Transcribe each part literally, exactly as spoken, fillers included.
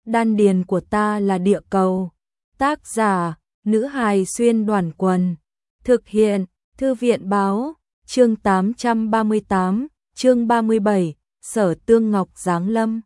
đan điền của ta là địa cầu. Tác giả, nữ hài xuyên đoàn quần. Thực hiện, thư viện báo, chương tám trăm ba mươi tám, chương ba mươi bảy, Sở Tương Ngọc giáng lâm.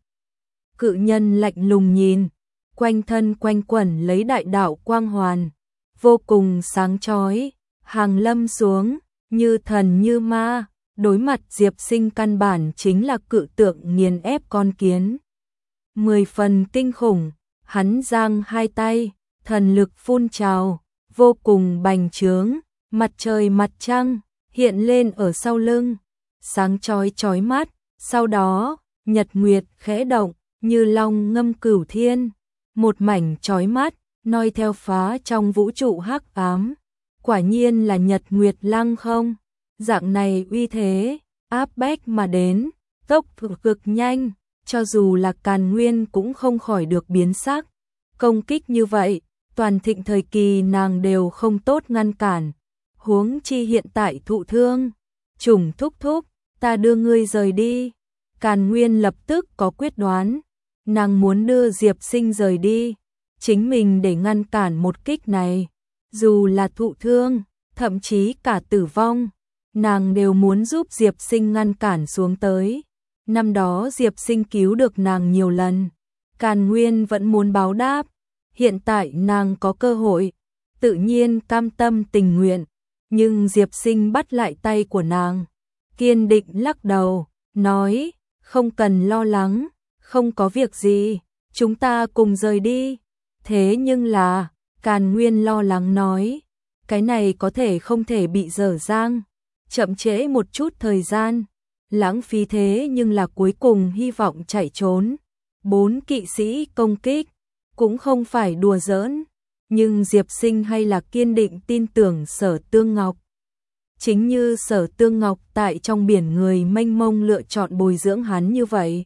Cự nhân lạnh lùng nhìn, quanh thân quanh quẩn lấy đại đạo quang hoàn, vô cùng sáng chói, hàng lâm xuống, như thần như ma, đối mặt Diệp Sinh căn bản chính là cự tượng nghiền ép con kiến. Mười phần kinh khủng, hắn giang hai tay, thần lực phun trào, vô cùng bành trướng, mặt trời mặt trăng hiện lên ở sau lưng, sáng chói chói mắt, sau đó, nhật nguyệt khẽ động, như long ngâm cửu thiên, một mảnh chói mắt, noi theo phá trong vũ trụ hắc ám. Quả nhiên là nhật nguyệt lăng không, dạng này uy thế, áp bách mà đến, tốc độ cực nhanh, cho dù là Càn Nguyên cũng không khỏi được biến sắc. Công kích như vậy, toàn thịnh thời kỳ nàng đều không tốt ngăn cản, huống chi hiện tại thụ thương. Trùng thúc thúc, ta đưa ngươi rời đi. Càn Nguyên lập tức có quyết đoán, nàng muốn đưa Diệp Sinh rời đi, chính mình để ngăn cản một kích này. Dù là thụ thương, thậm chí cả tử vong, nàng đều muốn giúp Diệp Sinh ngăn cản xuống tới. Năm đó Diệp Sinh cứu được nàng nhiều lần, Càn Nguyên vẫn muốn báo đáp, hiện tại nàng có cơ hội, tự nhiên cam tâm tình nguyện, nhưng Diệp Sinh bắt lại tay của nàng, kiên định lắc đầu, nói, không cần lo lắng, không có việc gì, chúng ta cùng rời đi. Thế nhưng là, Càn Nguyên lo lắng nói, cái này có thể không thể bị dở dang, chậm trễ một chút thời gian, lãng phí thế nhưng là cuối cùng hy vọng chạy trốn. Bốn kỵ sĩ công kích, cũng không phải đùa giỡn, nhưng Diệp Sinh hay là kiên định tin tưởng Sở Tương Ngọc. Chính như Sở Tương Ngọc tại trong biển người mênh mông lựa chọn bồi dưỡng hắn như vậy.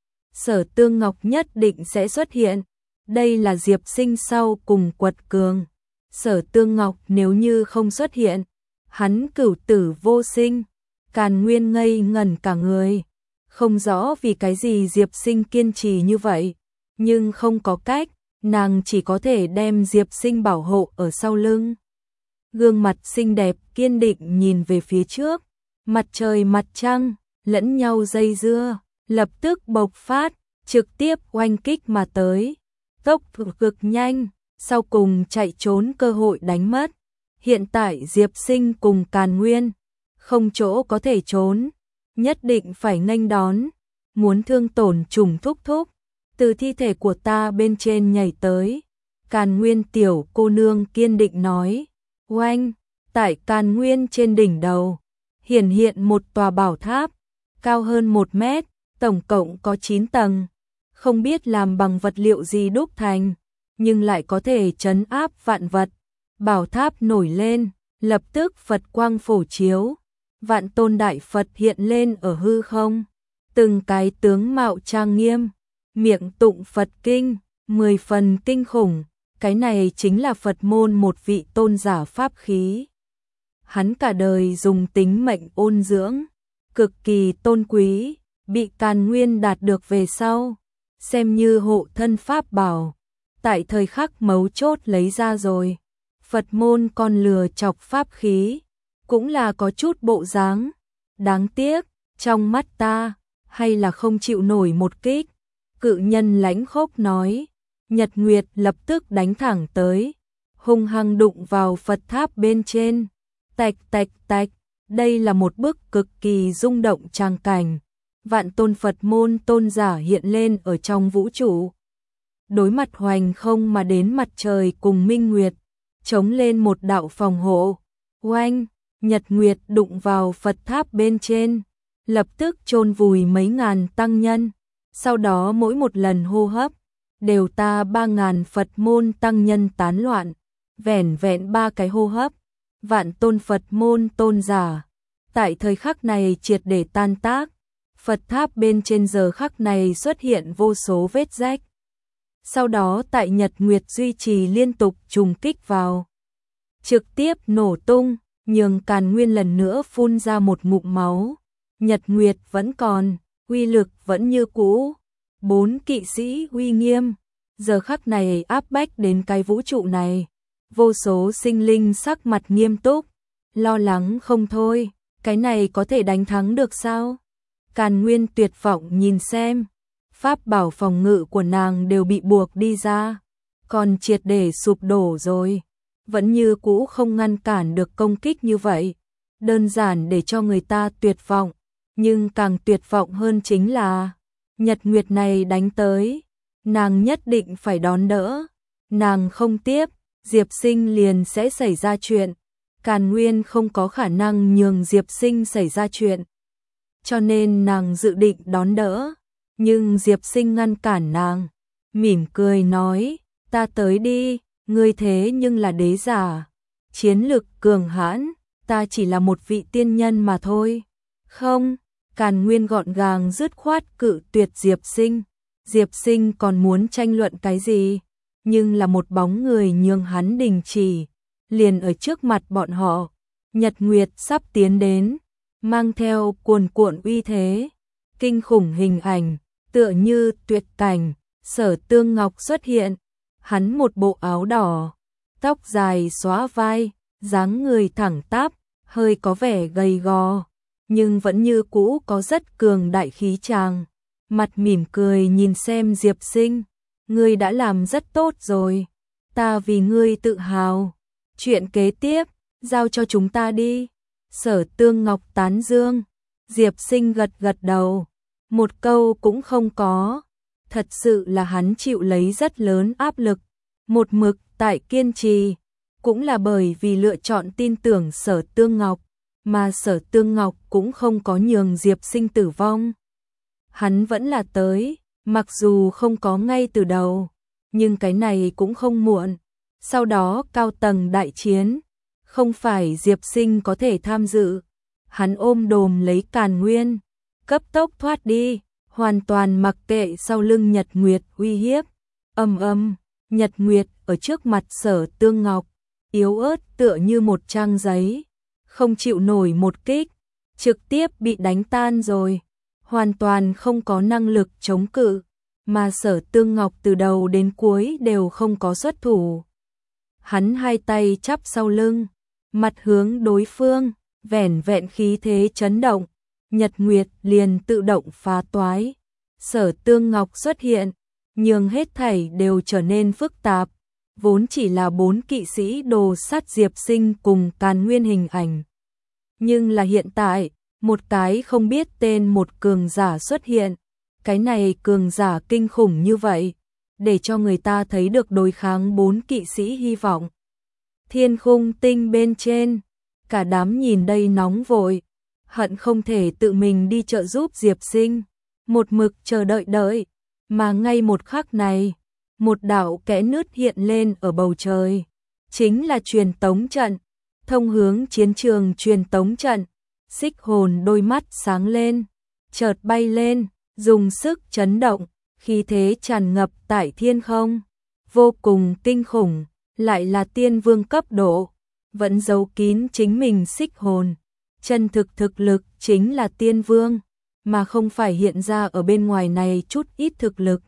Sở Tương Ngọc nhất định sẽ xuất hiện. Đây là Diệp Sinh sau cùng quật cường. Sở Tương Ngọc nếu như không xuất hiện, hắn cửu tử vô sinh. Càn Nguyên ngây ngẩn cả người, không rõ vì cái gì Diệp Sinh kiên trì như vậy, nhưng không có cách, nàng chỉ có thể đem Diệp Sinh bảo hộ ở sau lưng. Gương mặt xinh đẹp kiên định nhìn về phía trước, mặt trời mặt trăng lẫn nhau dây dưa, lập tức bộc phát, trực tiếp oanh kích mà tới. Tốc độ cực nhanh, sau cùng chạy trốn cơ hội đánh mất. Hiện tại Diệp Sinh cùng Càn Nguyên, không chỗ có thể trốn, nhất định phải nghênh đón, muốn thương tổn Trùng thúc thúc, từ thi thể của ta bên trên nhảy tới. Càn Nguyên tiểu cô nương kiên định nói, oanh, tại Càn Nguyên trên đỉnh đầu, hiển hiện một tòa bảo tháp, cao hơn một mét, tổng cộng có chín tầng. Không biết làm bằng vật liệu gì đúc thành, nhưng lại có thể trấn áp vạn vật. Bảo tháp nổi lên, lập tức Phật quang phổ chiếu, vạn tôn đại Phật hiện lên ở hư không, từng cái tướng mạo trang nghiêm, miệng tụng Phật kinh, mười phần kinh khủng, cái này chính là Phật môn một vị tôn giả pháp khí. Hắn cả đời dùng tính mệnh ôn dưỡng, cực kỳ tôn quý, bị Càn Nguyên đạt được về sau, xem như hộ thân pháp bảo, tại thời khắc mấu chốt lấy ra rồi. Phật môn con lừa chọc pháp khí, cũng là có chút bộ dáng, đáng tiếc, trong mắt ta, hay là không chịu nổi một kích. Cự nhân lãnh khốc nói, Nhật Nguyệt lập tức đánh thẳng tới, hung hăng đụng vào Phật tháp bên trên, tạch tạch tạch, đây là một bức cực kỳ rung động tràng cảnh. Vạn tôn Phật môn tôn giả hiện lên ở trong vũ trụ, đối mặt hoành không mà đến mặt trời cùng minh nguyệt, chống lên một đạo phòng hộ. Oanh, nhật nguyệt đụng vào Phật tháp bên trên, lập tức chôn vùi mấy ngàn tăng nhân, sau đó mỗi một lần hô hấp, đều ta ba ngàn Phật môn tăng nhân tán loạn, vẻn vẹn ba cái hô hấp, vạn tôn Phật môn tôn giả, tại thời khắc này triệt để tan tác. Phật tháp bên trên giờ khắc này xuất hiện vô số vết rách. Sau đó tại nhật nguyệt duy trì liên tục trùng kích vào, trực tiếp nổ tung, nhường Càn Nguyên lần nữa phun ra một ngụm máu. Nhật nguyệt vẫn còn, uy lực vẫn như cũ. Bốn kỵ sĩ uy nghiêm, giờ khắc này áp bách đến cái vũ trụ này. Vô số sinh linh sắc mặt nghiêm túc, lo lắng không thôi, cái này có thể đánh thắng được sao? Càn Nguyên tuyệt vọng nhìn xem, pháp bảo phòng ngự của nàng đều bị buộc đi ra, còn triệt để sụp đổ rồi, vẫn như cũ không ngăn cản được công kích như vậy, đơn giản để cho người ta tuyệt vọng, nhưng càng tuyệt vọng hơn chính là nhật nguyệt này đánh tới, nàng nhất định phải đón đỡ, nàng không tiếp, Diệp Sinh liền sẽ xảy ra chuyện, Càn Nguyên không có khả năng nhường Diệp Sinh xảy ra chuyện, cho nên nàng dự định đón đỡ, nhưng Diệp Sinh ngăn cản nàng, mỉm cười nói, ta tới đi, ngươi thế nhưng là đế giả, chiến lực cường hãn, ta chỉ là một vị tiên nhân mà thôi. Không, Càn Nguyên gọn gàng dứt khoát cự tuyệt Diệp Sinh, Diệp Sinh còn muốn tranh luận cái gì, nhưng là một bóng người nhường hắn đình chỉ, liền ở trước mặt bọn họ, Nhật Nguyệt sắp tiến đến, mang theo cuồn cuộn uy thế, kinh khủng hình ảnh, tựa như tuyệt cảnh, Sở Tương Ngọc xuất hiện, hắn một bộ áo đỏ, tóc dài xõa vai, dáng người thẳng tắp, hơi có vẻ gầy gò, nhưng vẫn như cũ có rất cường đại khí tràng, mặt mỉm cười nhìn xem Diệp Sinh, ngươi đã làm rất tốt rồi, ta vì ngươi tự hào, chuyện kế tiếp, giao cho chúng ta đi. Sở Tương Ngọc tán dương, Diệp Sinh gật gật đầu, một câu cũng không có, thật sự là hắn chịu lấy rất lớn áp lực, một mực tại kiên trì, cũng là bởi vì lựa chọn tin tưởng Sở Tương Ngọc, mà Sở Tương Ngọc cũng không có nhường Diệp Sinh tử vong. Hắn vẫn là tới, mặc dù không có ngay từ đầu, nhưng cái này cũng không muộn, sau đó cao tầng đại chiến, không phải Diệp Sinh có thể tham dự, hắn ôm đồm lấy Càn Nguyên, cấp tốc thoát đi, hoàn toàn mặc kệ sau lưng Nhật Nguyệt uy hiếp. Ầm ầm, Nhật Nguyệt ở trước mặt Sở Tương Ngọc, yếu ớt tựa như một trang giấy, không chịu nổi một kích, trực tiếp bị đánh tan rồi, hoàn toàn không có năng lực chống cự, mà Sở Tương Ngọc từ đầu đến cuối đều không có xuất thủ. Hắn hai tay chắp sau lưng, mặt hướng đối phương, vẻn vẹn khí thế chấn động, Nhật Nguyệt liền tự động phá toái. Sở Tương Ngọc xuất hiện, nhường hết thảy đều trở nên phức tạp, vốn chỉ là bốn kỵ sĩ đồ sắt Diệp Sinh cùng Càn Nguyên hình ảnh. Nhưng là hiện tại, một cái không biết tên một cường giả xuất hiện, cái này cường giả kinh khủng như vậy, để cho người ta thấy được đối kháng bốn kỵ sĩ hy vọng. Thiên khung tinh bên trên, cả đám nhìn đây nóng vội, hận không thể tự mình đi trợ giúp Diệp Sinh, một mực chờ đợi đợi, mà ngay một khắc này, một đạo kẽ nứt hiện lên ở bầu trời, chính là truyền tống trận, thông hướng chiến trường truyền tống trận. Xích Hồn đôi mắt sáng lên, chợt bay lên, dùng sức chấn động, khí thế tràn ngập tại thiên không, vô cùng kinh khủng, lại là tiên vương cấp độ, vẫn giấu kín chính mình Xích Hồn, chân thực thực lực chính là tiên vương, mà không phải hiện ra ở bên ngoài này chút ít thực lực.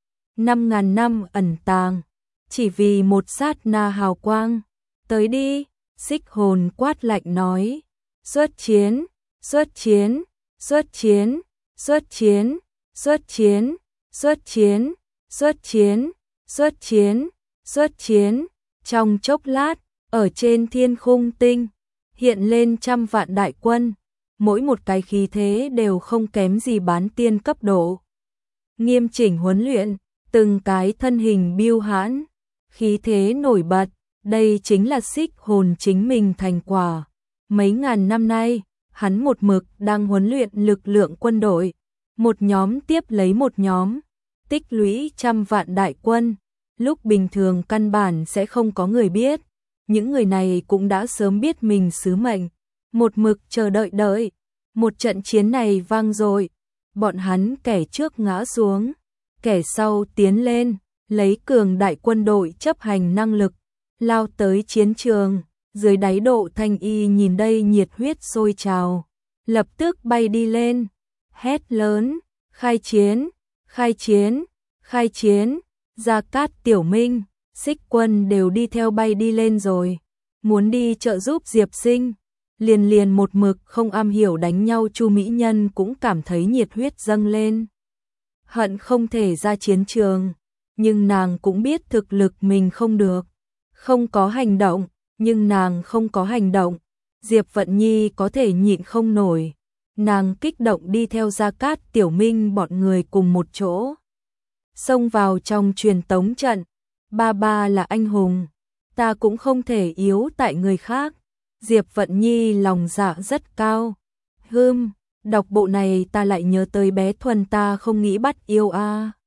Năm ngàn năm ẩn tàng, chỉ vì một sát na hào quang, tới đi, Xích Hồn quát lạnh nói, xuất chiến, xuất chiến, xuất chiến, xuất chiến, xuất chiến, xuất chiến, xuất chiến, xuất chiến, xuất chiến. Trong chốc lát, ở trên thiên khung tinh, hiện lên trăm vạn đại quân, mỗi một cái khí thế đều không kém gì bán tiên cấp độ. Nghiêm chỉnh huấn luyện, từng cái thân hình biêu hãn, khí thế nổi bật, đây chính là Xích Hồn chính mình thành quả. Mấy ngàn năm nay, hắn một mực đang huấn luyện lực lượng quân đội, một nhóm tiếp lấy một nhóm, tích lũy trăm vạn đại quân, lúc bình thường căn bản sẽ không có người biết, những người này cũng đã sớm biết mình sứ mệnh, một mực chờ đợi đợi, một trận chiến này vang dội, bọn hắn kẻ trước ngã xuống, kẻ sau tiến lên, lấy cường đại quân đội chấp hành năng lực, lao tới chiến trường. Dưới đáy độ thanh y nhìn đây nhiệt huyết sôi trào, lập tức bay đi lên, hét lớn, khai chiến, khai chiến, khai chiến, Gia Cát Tiểu Minh, Xích Quân đều đi theo bay đi lên rồi, muốn đi trợ giúp Diệp Sinh. Liền liền một mực không am hiểu đánh nhau Chu Mỹ Nhân cũng cảm thấy nhiệt huyết dâng lên. Hận không thể ra chiến trường, nhưng nàng cũng biết thực lực mình không được, không có hành động, nhưng nàng không có hành động, Diệp Vận Nhi có thể nhịn không nổi. Nàng kích động đi theo Gia Cát Tiểu Minh bọn người cùng một chỗ, xông vào trong truyền tống trận. Ba ba là anh hùng, ta cũng không thể yếu tại người khác. Diệp Vận Nhi lòng dạ rất cao. Hừm, đọc bộ này ta lại nhớ tới bé Thuần, ta không nghĩ bắt yêu a. À.